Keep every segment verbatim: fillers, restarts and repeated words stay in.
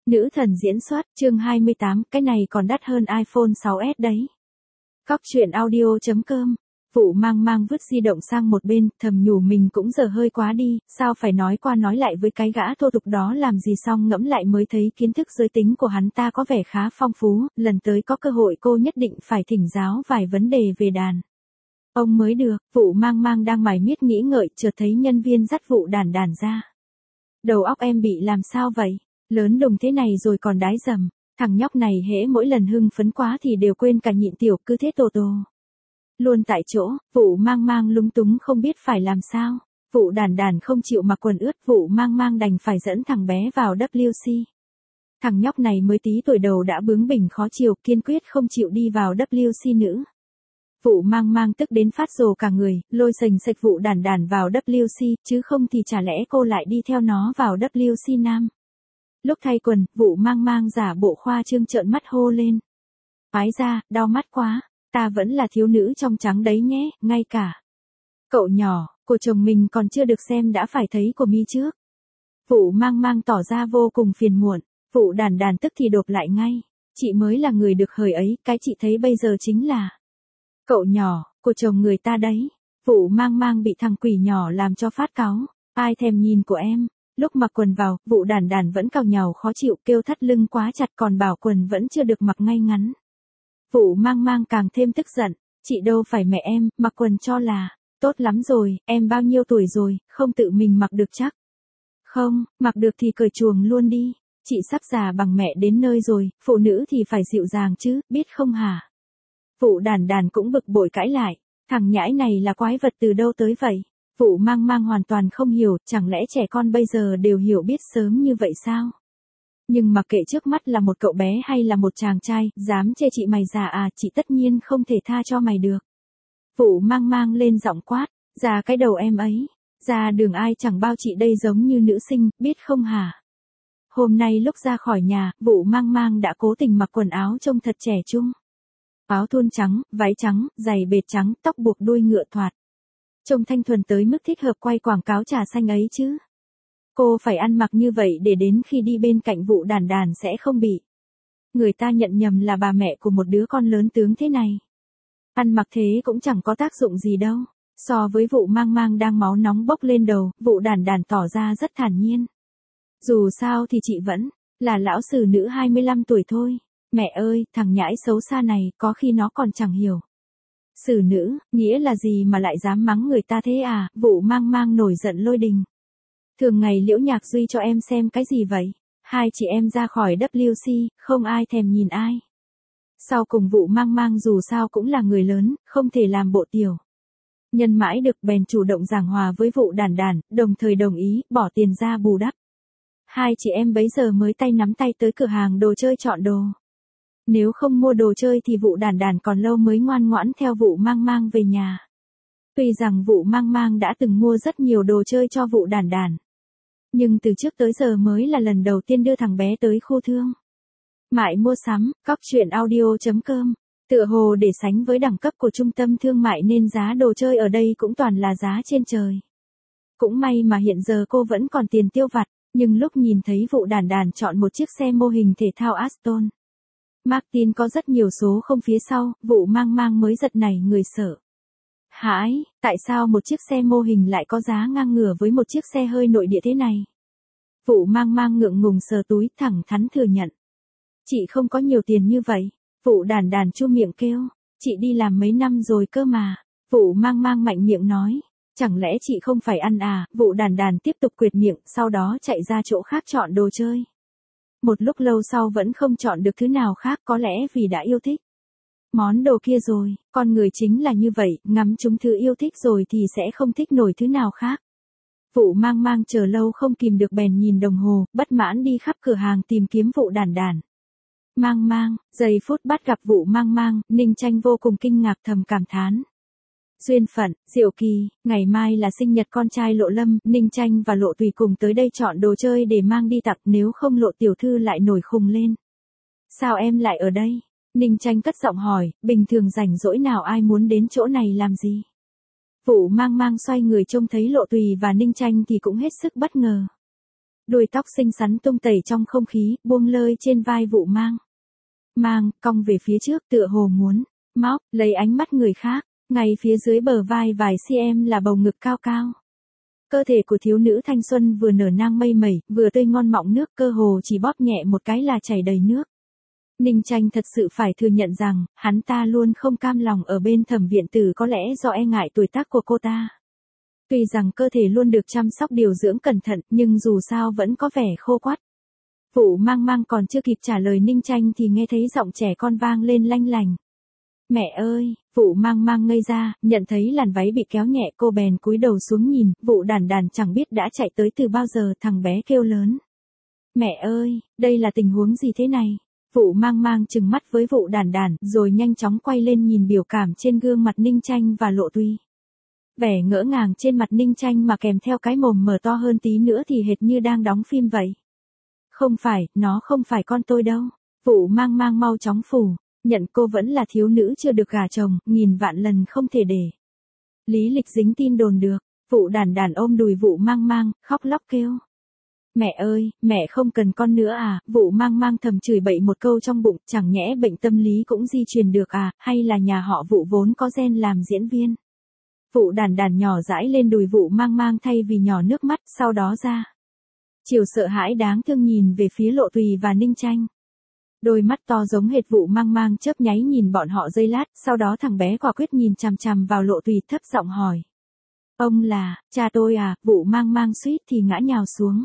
Nữ thần diễn xuất, chương hai mươi tám, cái này còn đắt hơn iPhone sáu S đấy. Cóc truyện audio chấm com. Vụ mang mang vứt di động sang một bên, thầm nhủ mình cũng giờ hơi quá đi, sao phải nói qua nói lại với cái gã thô tục đó làm gì, xong ngẫm lại mới thấy kiến thức giới tính của hắn ta có vẻ khá phong phú, lần tới có cơ hội cô nhất định phải thỉnh giáo vài vấn đề về đàn ông mới được. Vụ mang mang đang mải miết nghĩ ngợi, chợt thấy nhân viên dắt vụ đàn đàn ra. Đầu óc em bị làm sao vậy? Lớn đùng thế này rồi còn đái dầm. Thằng nhóc này hễ mỗi lần hưng phấn quá thì đều quên cả nhịn tiểu, cứ thế tổ tổ luôn tại chỗ. Vụ mang mang lúng túng không biết phải làm sao. Vụ đàn đàn không chịu mặc quần ướt, vụ mang mang đành phải dẫn thằng bé vào W C. Thằng nhóc này mới tí tuổi đầu đã bướng bỉnh khó chịu, kiên quyết không chịu đi vào W C nữa. Vụ mang mang tức đến phát rồ cả người, lôi sành sạch vụ đàn đàn vào W C, chứ không thì chả lẽ cô lại đi theo nó vào W C nam. Lúc thay quần, vụ mang mang giả bộ khoa trương trợn mắt hô lên. Ái ra, đau mắt quá, ta vẫn là thiếu nữ trong trắng đấy nhé, ngay cả cậu nhỏ, của chồng mình còn chưa được xem đã phải thấy của mi trước. Vụ mang mang tỏ ra vô cùng phiền muộn, vụ đàn đàn tức thì đột lại ngay. Chị mới là người được hời ấy, cái chị thấy bây giờ chính là cậu nhỏ, của chồng người ta đấy. Vụ mang mang bị thằng quỷ nhỏ làm cho phát cáu, ai thèm nhìn của em. Lúc mặc quần vào, vụ đàn đàn vẫn cào nhào khó chịu, kêu thắt lưng quá chặt, còn bảo quần vẫn chưa được mặc ngay ngắn. Vụ mang mang càng thêm tức giận, chị đâu phải mẹ em, mặc quần cho là tốt lắm rồi, em bao nhiêu tuổi rồi, không tự mình mặc được chắc. Không, mặc được thì cởi chuồng luôn đi, chị sắp già bằng mẹ đến nơi rồi, phụ nữ thì phải dịu dàng chứ, biết không hả? Vụ đàn đàn cũng bực bội cãi lại, thằng nhãi này là quái vật từ đâu tới vậy? Vụ mang mang hoàn toàn không hiểu, chẳng lẽ trẻ con bây giờ đều hiểu biết sớm như vậy sao? Nhưng mặc kệ trước mắt là một cậu bé hay là một chàng trai, dám chê chị mày già à, chị tất nhiên không thể tha cho mày được. Vụ mang mang lên giọng quát, ra cái đầu em ấy, ra đường ai chẳng bao chị đây giống như nữ sinh, biết không hả? Hôm nay lúc ra khỏi nhà, vụ mang mang đã cố tình mặc quần áo trông thật trẻ trung. Áo thun trắng, váy trắng, giày bệt trắng, tóc buộc đuôi ngựa thoạt. Trông thanh thuần tới mức thích hợp quay quảng cáo trà xanh ấy chứ. Cô phải ăn mặc như vậy để đến khi đi bên cạnh vụ đàn đàn sẽ không bị người ta nhận nhầm là bà mẹ của một đứa con lớn tướng thế này. Ăn mặc thế cũng chẳng có tác dụng gì đâu. So với vụ mang mang đang máu nóng bốc lên đầu, vụ đàn đàn tỏ ra rất thản nhiên. Dù sao thì chị vẫn là lão sử nữ hai mươi lăm tuổi thôi. Mẹ ơi, thằng nhãi xấu xa này, có khi nó còn chẳng hiểu. Sử nữ, nghĩa là gì mà lại dám mắng người ta thế à? Vụ mang mang nổi giận lôi đình. Thường ngày Liễu Nhạc Duy cho em xem cái gì vậy? Hai chị em ra khỏi W C, không ai thèm nhìn ai. Sau cùng vụ mang mang dù sao cũng là người lớn, không thể làm bộ tiểu nhân mãi được, bèn chủ động giảng hòa với vụ đàn đàn, đồng thời đồng ý, bỏ tiền ra bù đắp. Hai chị em bấy giờ mới tay nắm tay tới cửa hàng đồ chơi chọn đồ. Nếu không mua đồ chơi thì vụ đàn đàn còn lâu mới ngoan ngoãn theo vụ mang mang về nhà. Tuy rằng vụ mang mang đã từng mua rất nhiều đồ chơi cho vụ đàn đàn. Nhưng từ trước tới giờ mới là lần đầu tiên đưa thằng bé tới khu thương mại mua sắm. Cóc truyện audio chấm com. Tựa hồ để sánh với đẳng cấp của trung tâm thương mại nên giá đồ chơi ở đây cũng toàn là giá trên trời. Cũng may mà hiện giờ cô vẫn còn tiền tiêu vặt, nhưng lúc nhìn thấy vụ đàn đàn chọn một chiếc xe mô hình thể thao Aston Martin có rất nhiều số không phía sau, vụ mang mang mới giật nảy người sợ hãi, tại sao một chiếc xe mô hình lại có giá ngang ngửa với một chiếc xe hơi nội địa thế này? Vụ mang mang ngượng ngùng sờ túi, thẳng thắn thừa nhận. Chị không có nhiều tiền như vậy. Vụ đàn đàn chu miệng kêu, chị đi làm mấy năm rồi cơ mà. Vụ mang mang mạnh miệng nói, chẳng lẽ chị không phải ăn à? Vụ đàn đàn tiếp tục quệt miệng, sau đó chạy ra chỗ khác chọn đồ chơi. Một lúc lâu sau vẫn không chọn được thứ nào khác, có lẽ vì đã yêu thích món đồ kia rồi. Con người chính là như vậy, ngắm chúng thứ yêu thích rồi thì sẽ không thích nổi thứ nào khác. Vụ mang mang chờ lâu không kìm được bèn nhìn đồng hồ, bất mãn đi khắp cửa hàng tìm kiếm vụ đàn đàn. Mang mang, giây phút bắt gặp vụ mang mang, Ninh Tranh vô cùng kinh ngạc thầm cảm thán. Duyên phận, diệu kỳ, ngày mai là sinh nhật con trai Lộ Lâm, Ninh Tranh và Lộ Tùy cùng tới đây chọn đồ chơi để mang đi tặng, nếu không Lộ tiểu thư lại nổi khùng lên. Sao em lại ở đây? Ninh Tranh cất giọng hỏi, bình thường rảnh rỗi nào ai muốn đến chỗ này làm gì? Vụ mang mang xoay người trông thấy Lộ Tùy và Ninh Tranh thì cũng hết sức bất ngờ. Đuôi tóc xinh xắn tung tẩy trong không khí, buông lơi trên vai Vụ Mang. Mang, cong về phía trước tựa hồ muốn, móc, lấy ánh mắt người khác, ngay phía dưới bờ vai vài cm là bầu ngực cao cao. Cơ thể của thiếu nữ thanh xuân vừa nở nang mây mẩy, vừa tươi ngon mọng nước, cơ hồ chỉ bóp nhẹ một cái là chảy đầy nước. Ninh Tranh thật sự phải thừa nhận rằng, hắn ta luôn không cam lòng ở bên Thẩm Viện Tử, có lẽ do e ngại tuổi tác của cô ta. Tuy rằng cơ thể luôn được chăm sóc điều dưỡng cẩn thận, nhưng dù sao vẫn có vẻ khô quắt. Vụ Mang Mang còn chưa kịp trả lời Ninh Tranh thì nghe thấy giọng trẻ con vang lên lanh lành. Mẹ ơi, Vụ Mang Mang ngây ra, nhận thấy làn váy bị kéo nhẹ, cô bèn cúi đầu xuống nhìn, Vụ Đản Đản chẳng biết đã chạy tới từ bao giờ, thằng bé kêu lớn. Mẹ ơi, đây là tình huống gì thế này? Vụ Mang Mang trừng mắt với Vụ Đản Đản, rồi nhanh chóng quay lên nhìn biểu cảm trên gương mặt Ninh Tranh và Lộ Tùy. Vẻ ngỡ ngàng trên mặt Ninh Tranh mà kèm theo cái mồm mở to hơn tí nữa thì hệt như đang đóng phim vậy. Không phải, nó không phải con tôi đâu. Vụ Mang Mang mau chóng phủ, nhận cô vẫn là thiếu nữ chưa được gả chồng, nghìn vạn lần không thể để lý lịch dính tin đồn được. Vụ Đản Đản ôm đùi Vụ Mang Mang, khóc lóc kêu. Mẹ ơi, mẹ không cần con nữa à? Vụ Mang Mang thầm chửi bậy một câu trong bụng, chẳng nhẽ bệnh tâm lý cũng di truyền được à, hay là nhà họ Vụ vốn có gen làm diễn viên. Vụ Đản Đản nhỏ dãi lên đùi Vụ Mang Mang thay vì nhỏ nước mắt, sau đó ra chiều sợ hãi đáng thương nhìn về phía Lộ Tùy và Ninh Tranh. Đôi mắt to giống hệt Vụ Mang Mang chớp nháy nhìn bọn họ giây lát, sau đó thằng bé quả quyết nhìn chằm chằm vào Lộ Tùy thấp giọng hỏi. Ông là, cha tôi à? Vụ Mang Mang suýt thì ngã nhào xuống.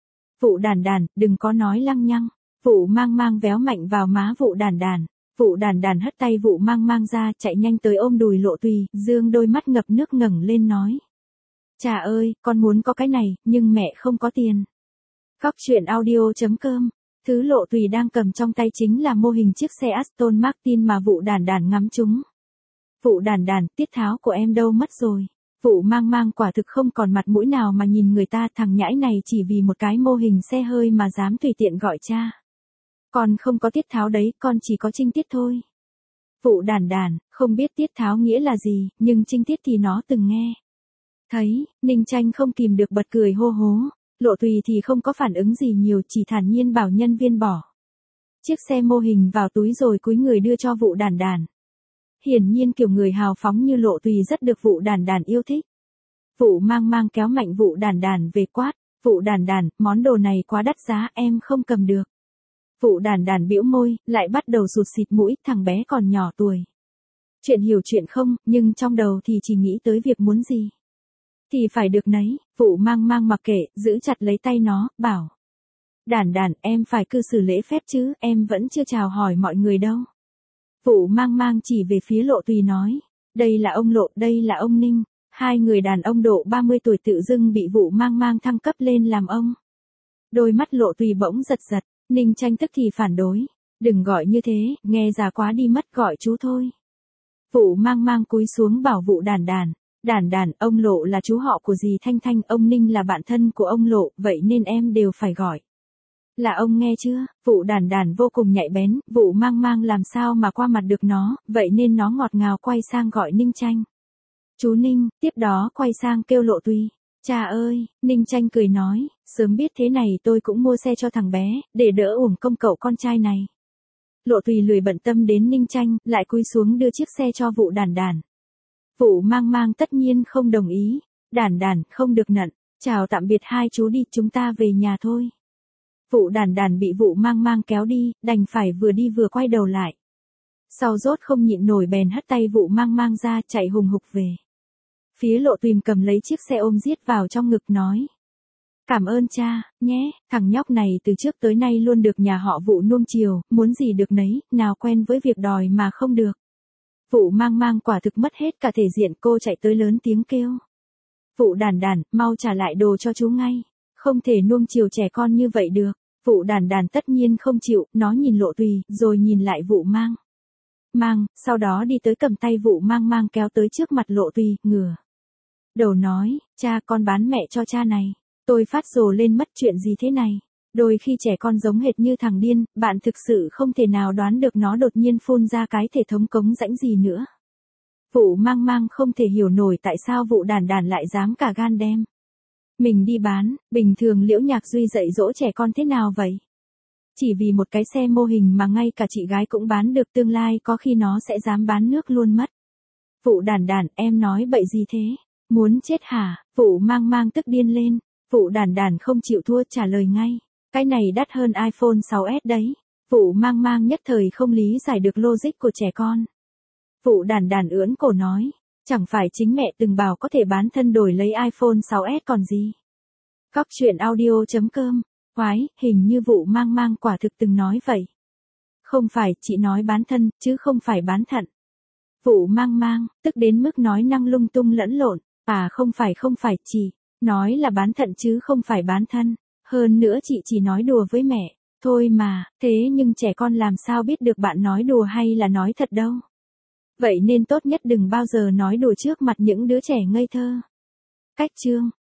Vụ Đản Đản, đừng có nói lăng nhăng. Vụ Mang Mang véo mạnh vào má Vụ Đản Đản. Vụ Đản Đản hất tay Vụ Mang Mang ra, chạy nhanh tới ôm đùi Lộ Tùy, dương đôi mắt ngập nước ngẩng lên nói. Cha ơi, con muốn có cái này, nhưng mẹ không có tiền. Cóc truyện audio chấm com. Thứ Lộ Tùy đang cầm trong tay chính là mô hình chiếc xe Aston Martin mà Vụ Đản Đản ngắm trúng. Vụ Đản Đản, tiết tháo của em đâu mất rồi? Vụ Mang Mang quả thực không còn mặt mũi nào mà nhìn người ta, thằng nhãi này chỉ vì một cái mô hình xe hơi mà dám tùy tiện gọi cha. Con không có tiết tháo đấy, con chỉ có trinh tiết thôi. Vụ Đản Đản, không biết tiết tháo nghĩa là gì, nhưng trinh tiết thì nó từng nghe. Thấy, Ninh Tranh không kìm được bật cười hô hố. Lộ Tùy thì không có phản ứng gì nhiều, chỉ thản nhiên bảo nhân viên bỏ chiếc xe mô hình vào túi rồi cúi người đưa cho Vụ Đản Đản. Hiển nhiên kiểu người hào phóng như Lộ Tùy rất được Vụ Đản Đản yêu thích. Vụ Mang Mang kéo mạnh Vụ Đản Đản về quát. Vụ Đản Đản, món đồ này quá đắt giá, em không cầm được. Vụ Đản Đản bĩu môi, lại bắt đầu sụt xịt mũi, thằng bé còn nhỏ tuổi. Chuyện hiểu chuyện không, nhưng trong đầu thì chỉ nghĩ tới việc muốn gì thì phải được nấy. Vụ Mang Mang mặc kệ, giữ chặt lấy tay nó, bảo. Đản Đản, em phải cư xử lễ phép chứ, em vẫn chưa chào hỏi mọi người đâu. Vụ Mang Mang chỉ về phía Lộ Tùy nói. Đây là ông Lộ, đây là ông Ninh. Hai người đàn ông độ ba mươi tuổi tự dưng bị Vụ Mang Mang thăng cấp lên làm ông. Đôi mắt Lộ Tùy bỗng giật giật, Ninh Tranh tức thì phản đối. Đừng gọi như thế, nghe già quá đi mất, gọi chú thôi. Vụ Mang Mang cúi xuống bảo Vụ Đản Đản. Đản Đản, ông Lộ là chú họ của dì Thanh Thanh, ông Ninh là bạn thân của ông Lộ, vậy nên em đều phải gọi là ông, nghe chưa? Vụ Đản Đản vô cùng nhạy bén, Vụ Mang Mang làm sao mà qua mặt được nó, vậy nên nó ngọt ngào quay sang gọi Ninh Tranh. Chú Ninh, tiếp đó quay sang kêu Lộ Tùy. Cha ơi, Ninh Tranh cười nói, sớm biết thế này tôi cũng mua xe cho thằng bé, để đỡ uổng công cậu con trai này. Lộ Tùy lười bận tâm đến Ninh Tranh, lại cúi xuống đưa chiếc xe cho Vụ Đản Đản. Vụ Mang Mang tất nhiên không đồng ý. Đản Đản, không được nận. Chào tạm biệt hai chú đi, chúng ta về nhà thôi. Vụ Đản Đản bị Vụ Mang Mang kéo đi, đành phải vừa đi vừa quay đầu lại. Sau rốt không nhịn nổi bèn hất tay Vụ Mang Mang ra, chạy hùng hục về. Phía Lộ Tùy cầm lấy chiếc xe ôm giết vào trong ngực nói. Cảm ơn cha, nhé, thằng nhóc này từ trước tới nay luôn được nhà họ Vụ nuông chiều, muốn gì được nấy, nào quen với việc đòi mà không được. Vụ Mang Mang quả thực mất hết cả thể diện, cô chạy tới lớn tiếng kêu. Vụ Đản Đản, mau trả lại đồ cho chú ngay. Không thể nuông chiều trẻ con như vậy được. Vụ Đản Đản tất nhiên không chịu, nó nhìn Lộ Tùy, rồi nhìn lại Vụ Mang Mang, sau đó đi tới cầm tay Vụ Mang Mang kéo tới trước mặt Lộ Tùy, ngửa đầu nói, cha con bán mẹ cho cha này. Tôi phát rồ lên mất, chuyện gì thế này? Đôi khi trẻ con giống hệt như thằng điên, bạn thực sự không thể nào đoán được nó đột nhiên phun ra cái thể thống cống rãnh gì nữa. Vụ Mang Mang không thể hiểu nổi tại sao Vụ Đản Đản lại dám cả gan đem Mình đi bán, bình thường Liễu Nhạc Duy dạy dỗ trẻ con thế nào vậy? Chỉ vì một cái xe mô hình mà ngay cả chị gái cũng bán được, tương lai có khi nó sẽ dám bán nước luôn mất. Vụ Đản Đản, em nói bậy gì thế? Muốn chết hả? Vụ Mang Mang tức điên lên. Vụ Đản Đản không chịu thua trả lời ngay. Cái này đắt hơn iPhone sáu S đấy. Vụ Mang Mang nhất thời không lý giải được logic của trẻ con. Vụ Đản Đản ưỡn cổ nói. Chẳng phải chính mẹ từng bảo có thể bán thân đổi lấy iPhone sáu S còn gì. Cóc truyện audio chấm com. Quái, hình như Vụ Mang Mang quả thực từng nói vậy. Không phải, chị nói bán thân, chứ không phải bán thận. Vụ Mang Mang, tức đến mức nói năng lung tung lẫn lộn. À không phải không phải, chị nói là bán thận chứ không phải bán thân. Hơn nữa chị chỉ nói đùa với mẹ, thôi mà, thế nhưng trẻ con làm sao biết được bạn nói đùa hay là nói thật đâu. Vậy nên tốt nhất đừng bao giờ nói đùa trước mặt những đứa trẻ ngây thơ. Cách chương